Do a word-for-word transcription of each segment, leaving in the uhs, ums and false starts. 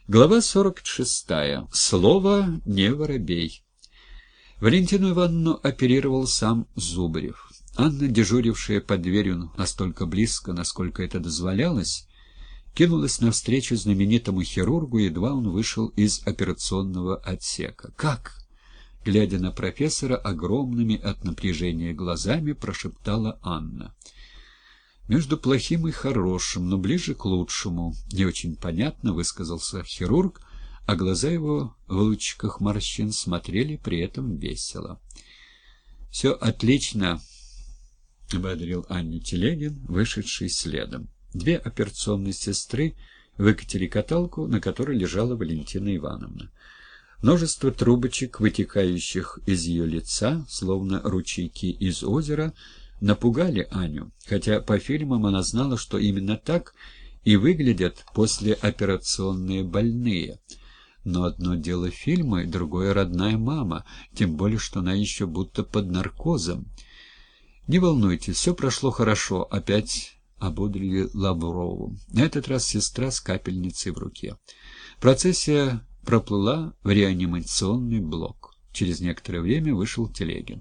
Глава сорок шестая. Слово не воробей. Валентину Ивановну оперировал сам Зубарев. Анна, дежурившая под дверью настолько близко, насколько это дозволялось, кинулась навстречу знаменитому хирургу, едва он вышел из операционного отсека. «Как?» — глядя на профессора огромными от напряжения глазами, прошептала Анна. «Между плохим и хорошим, но ближе к лучшему», — не очень понятно высказался хирург, а глаза его в лучиках морщин смотрели при этом весело. «Все отлично», — ободрил Анну Телегин, вышедший следом. Две операционные сестры выкатили каталку, на которой лежала Валентина Ивановна. Множество трубочек, вытекающих из ее лица, словно ручейки из озера, напугали Аню, хотя по фильмам она знала, что именно так и выглядят послеоперационные больные. Но одно дело фильмы, другое — родная мама, тем более, что она еще будто под наркозом. «Не волнуйтесь, все прошло хорошо», — опять ободрили Лаврову. На этот раз сестра с капельницей в руке. Процессия проплыла в реанимационный блок. Через некоторое время вышел Телегин.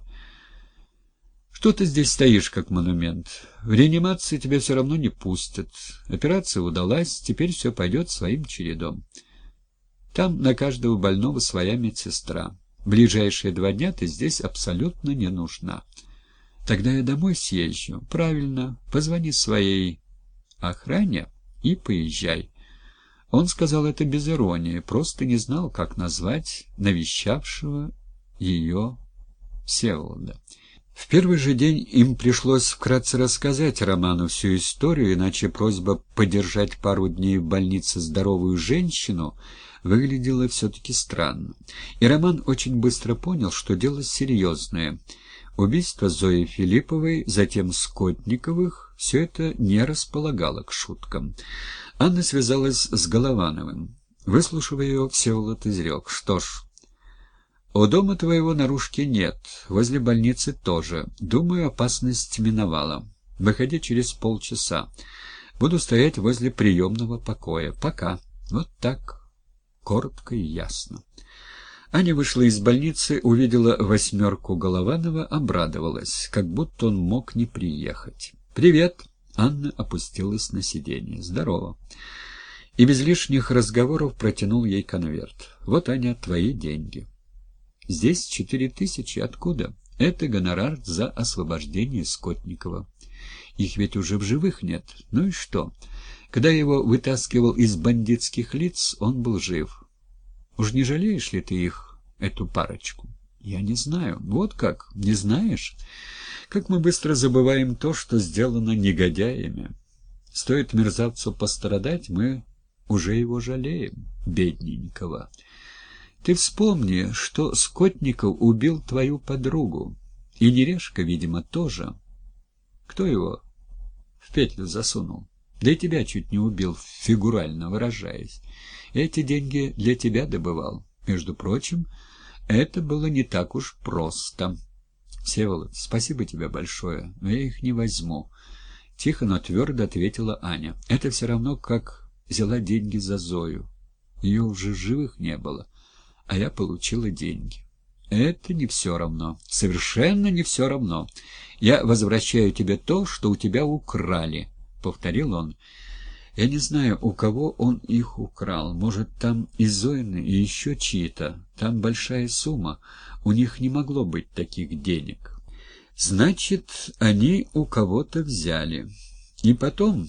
«Что ты здесь стоишь, как монумент? В реанимации тебя все равно не пустят. Операция удалась, теперь все пойдет своим чередом. Там на каждого больного своя медсестра. В ближайшие два дня ты здесь абсолютно не нужна. Тогда я домой съезжу. Правильно, позвони своей охране и поезжай». Он сказал это без иронии, просто не знал, как назвать навещавшего ее Всеволода. В первый же день им пришлось вкратце рассказать Роману всю историю, иначе просьба подержать пару дней в больнице здоровую женщину выглядела все-таки странно. И Роман очень быстро понял, что дело серьезное. Убийство Зои Филипповой, затем Скотниковых — все это не располагало к шуткам. Анна связалась с Головановым. Выслушав ее, Всеволод изрек: «Что ж, у дома твоего наружки нет, возле больницы тоже. Думаю, опасность миновала. Выходи через полчаса. Буду стоять возле приемного покоя. Пока». Вот так, коротко и ясно. Аня вышла из больницы, увидела восьмерку Голованова, обрадовалась, как будто он мог не приехать. «Привет!» — Анна опустилась на сиденье. «Здорово!» И без лишних разговоров протянул ей конверт. «Вот, Аня, твои деньги». «Здесь четыре тысячи. Откуда?» «Это гонорар за освобождение Скотникова. Их ведь уже в живых нет. Ну и что? Когда я его вытаскивал из бандитских лиц, он был жив. Уж не жалеешь ли ты их, эту парочку?» «Я не знаю». «Вот как? Не знаешь? Как мы быстро забываем то, что сделано негодяями. Стоит мерзавцу пострадать, мы уже его жалеем, бедненького. Ты вспомни, что Скотников убил твою подругу. И Нерешка, видимо, тоже. Кто его в петлю засунул? Да и тебя чуть не убил, фигурально выражаясь. Эти деньги для тебя добывал. Между прочим, это было не так уж просто. Всеволод, спасибо тебе большое, но я их не возьму». Тихо, но твердо ответила Аня. «Это все равно, как взяла деньги за Зою. Ее уже живых не было, а я получила деньги. Это не все равно, совершенно не все равно. Я возвращаю тебе то, что у тебя украли», — повторил он. «Я не знаю, у кого он их украл. Может, там и Зоины, и еще чьи-то. Там большая сумма. У них не могло быть таких денег. Значит, они у кого-то взяли. И потом,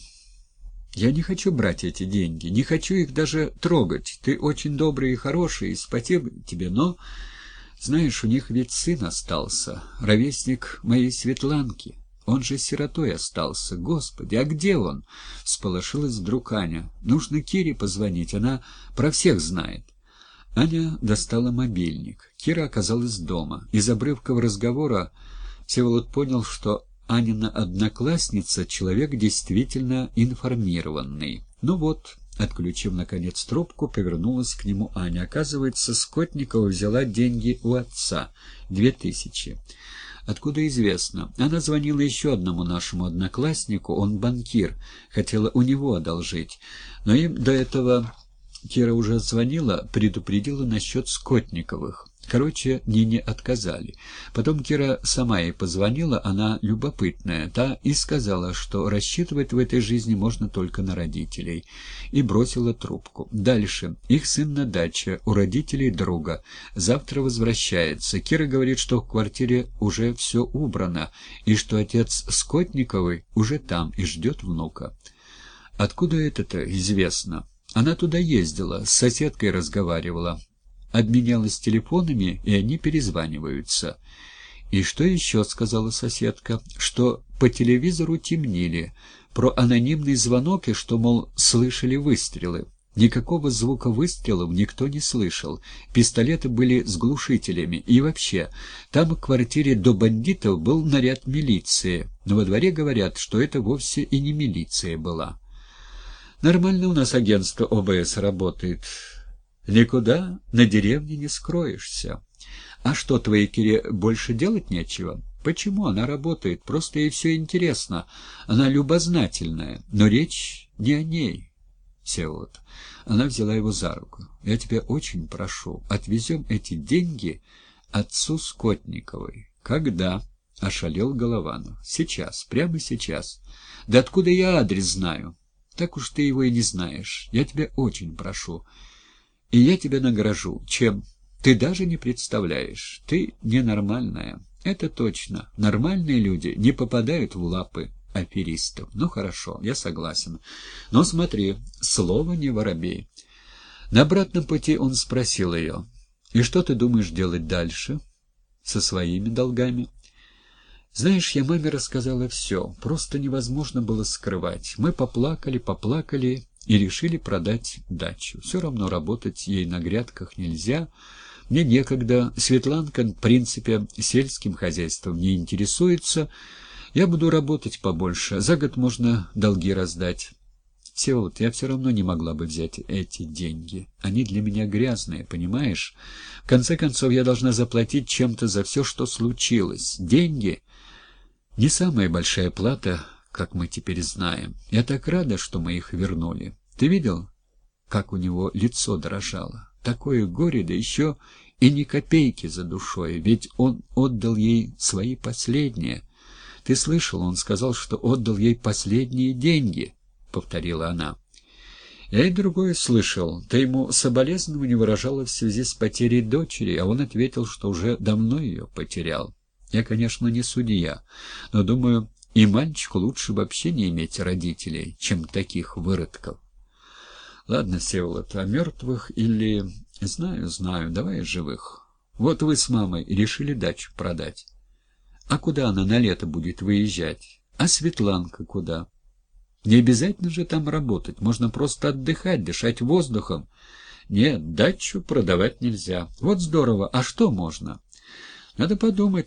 я не хочу брать эти деньги, не хочу их даже трогать. Ты очень добрый и хороший, и спасибо тебе, но, знаешь, у них ведь сын остался, ровесник моей Светланки. Он же сиротой остался. Господи, а где он?» — всполошилась вдруг Аня. «Нужно Кире позвонить, она про всех знает». Аня достала мобильник. Кира оказалась дома. Из обрывков разговора Всеволод понял, что Анина одноклассница — человек действительно информированный. «Ну вот», — отключив, наконец, трубку, повернулась к нему Аня. Оказывается, Скотникова взяла деньги у отца. Две тысячи. Откуда известно? Она звонила еще одному нашему однокласснику, он банкир, хотела у него одолжить, но им до этого Кира уже звонила, предупредила насчет Скотниковых. Короче, Нине отказали. Потом Кира сама ей позвонила, она любопытная, та и сказала, что рассчитывать в этой жизни можно только на родителей, и бросила трубку. Дальше. Их сын на даче, у родителей друга. Завтра возвращается. Кира говорит, что в квартире уже все убрано, и что отец Скотниковой уже там и ждет внука. Откуда это-то известно? Она туда ездила, с соседкой разговаривала. Обменялась телефонами, и они перезваниваются. «И что еще?» — сказала соседка, — что по телевизору темнили, про анонимный звонок и что, мол, слышали выстрелы. Никакого звука выстрелов никто не слышал, пистолеты были с глушителями, и вообще, там в квартире до бандитов был наряд милиции, но во дворе говорят, что это вовсе и не милиция была. «Нормально у нас агентство О Бэ Эс работает». Никуда на деревне не скроешься. А что, твоей Кире больше делать нечего? Почему? Она работает, просто ей все интересно. Она любознательная, но речь не о ней. Всеволод. Она взяла его за руку. Я тебя очень прошу, отвезем эти деньги отцу Скотниковой. Когда? Ошалел Голованов. Сейчас, прямо сейчас. Да откуда я адрес знаю? Так уж ты его и не знаешь. Я тебя очень прошу. И я тебя награжу. Чем? Ты даже не представляешь. Ты ненормальная. Это точно. Нормальные люди не попадают в лапы аферистов. Ну хорошо, я согласен. Но смотри, слово не воробей. На обратном пути он спросил ее: «И что ты думаешь делать дальше? Со своими долгами?» «Знаешь, я маме рассказала все. Просто невозможно было скрывать. Мы поплакали, поплакали и решили продать дачу. Все равно работать ей на грядках нельзя. Мне некогда. Светланка, в принципе, сельским хозяйством не интересуется. Я буду работать побольше. За год можно долги раздать. Всеволод, я все равно не могла бы взять эти деньги. Они для меня грязные, понимаешь? В конце концов, я должна заплатить чем-то за все, что случилось. Деньги — не самая большая плата, как мы теперь знаем. Я так рада, что мы их вернули. Ты видел, как у него лицо дрожало? Такое горе, да еще и ни копейки за душой, ведь он отдал ей свои последние. Ты слышал, он сказал, что отдал ей последние деньги, — повторила она. Я и другое слышал. Ты ему соболезнования выражала в связи с потерей дочери, а он ответил, что уже давно ее потерял. Я, конечно, не судья, но, думаю, и мальчику лучше вообще не иметь родителей, чем таких выродков. Ладно, Всеволод, о мертвых или... Знаю, знаю, давай о живых. Вот вы с мамой решили дачу продать. А куда она на лето будет выезжать? А Светланка куда? Не обязательно же там работать, можно просто отдыхать, дышать воздухом. Нет, дачу продавать нельзя. Вот здорово, а что можно? Надо подумать.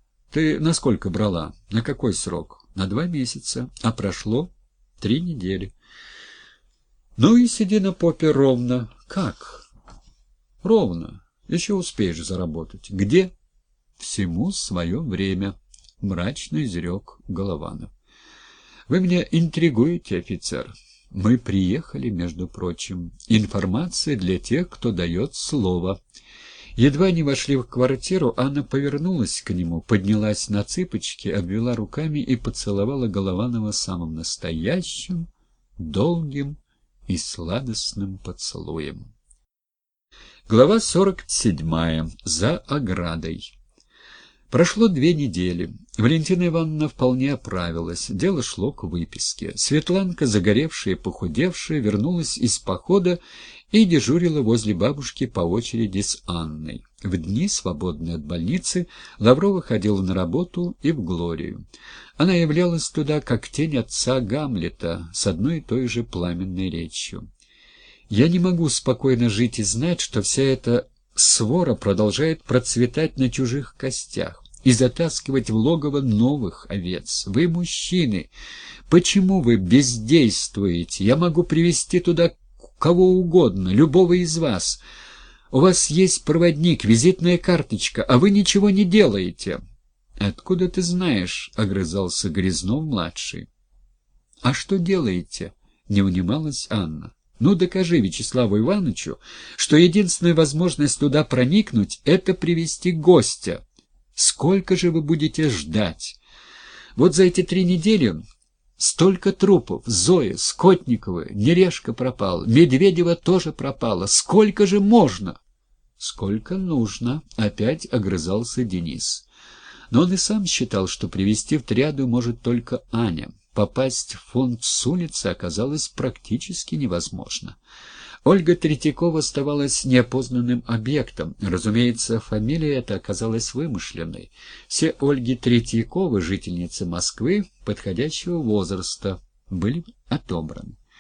Ты на сколько брала? На какой срок? На два месяца. А прошло три недели. Ну и сиди на попе ровно. Как? Ровно. Еще успеешь заработать. Где? Всему свое время. Мрачно изрек Голованов. Вы меня интригуете, офицер. Мы приехали, между прочим. Информация для тех, кто дает слово. Едва не вошли в квартиру, Анна повернулась к нему, поднялась на цыпочки, обвела руками и поцеловала Голованова самым настоящим, долгим и сладостным поцелуем. Глава сорок седьмая. За оградой. Прошло две недели. Валентина Ивановна вполне оправилась. Дело шло к выписке. Светланка, загоревшая и похудевшая, вернулась из похода и дежурила возле бабушки по очереди с Анной. В дни, свободные от больницы, Лаврова ходила на работу и в Глорию. Она являлась туда, как тень отца Гамлета, с одной и той же пламенной речью. «Я не могу спокойно жить и знать, что вся эта свора продолжает процветать на чужих костях и затаскивать в логово новых овец. Вы мужчины. Почему вы бездействуете? Я могу привести туда кого угодно, любого из вас. У вас есть проводник, визитная карточка, а вы ничего не делаете». «Откуда ты знаешь?» — огрызался Грязнов-младший. «А что делаете?» — не унималась Анна. Ну, докажи Вячеславу Ивановичу, что единственная возможность туда проникнуть — это привести гостя. Сколько же вы будете ждать? Вот за эти три недели столько трупов. Зоя, Скотникова, Нерешка пропал, Медведева тоже пропала. Сколько же можно? Сколько нужно, опять огрызался Денис. Но он и сам считал, что привести в триаду может только Аня. Попасть в фонд с улицы оказалось практически невозможно. Ольга Третьякова оставалась неопознанным объектом. Разумеется, фамилия эта оказалась вымышленной. Все Ольги Третьяковы, жительницы Москвы подходящего возраста, были отобраны.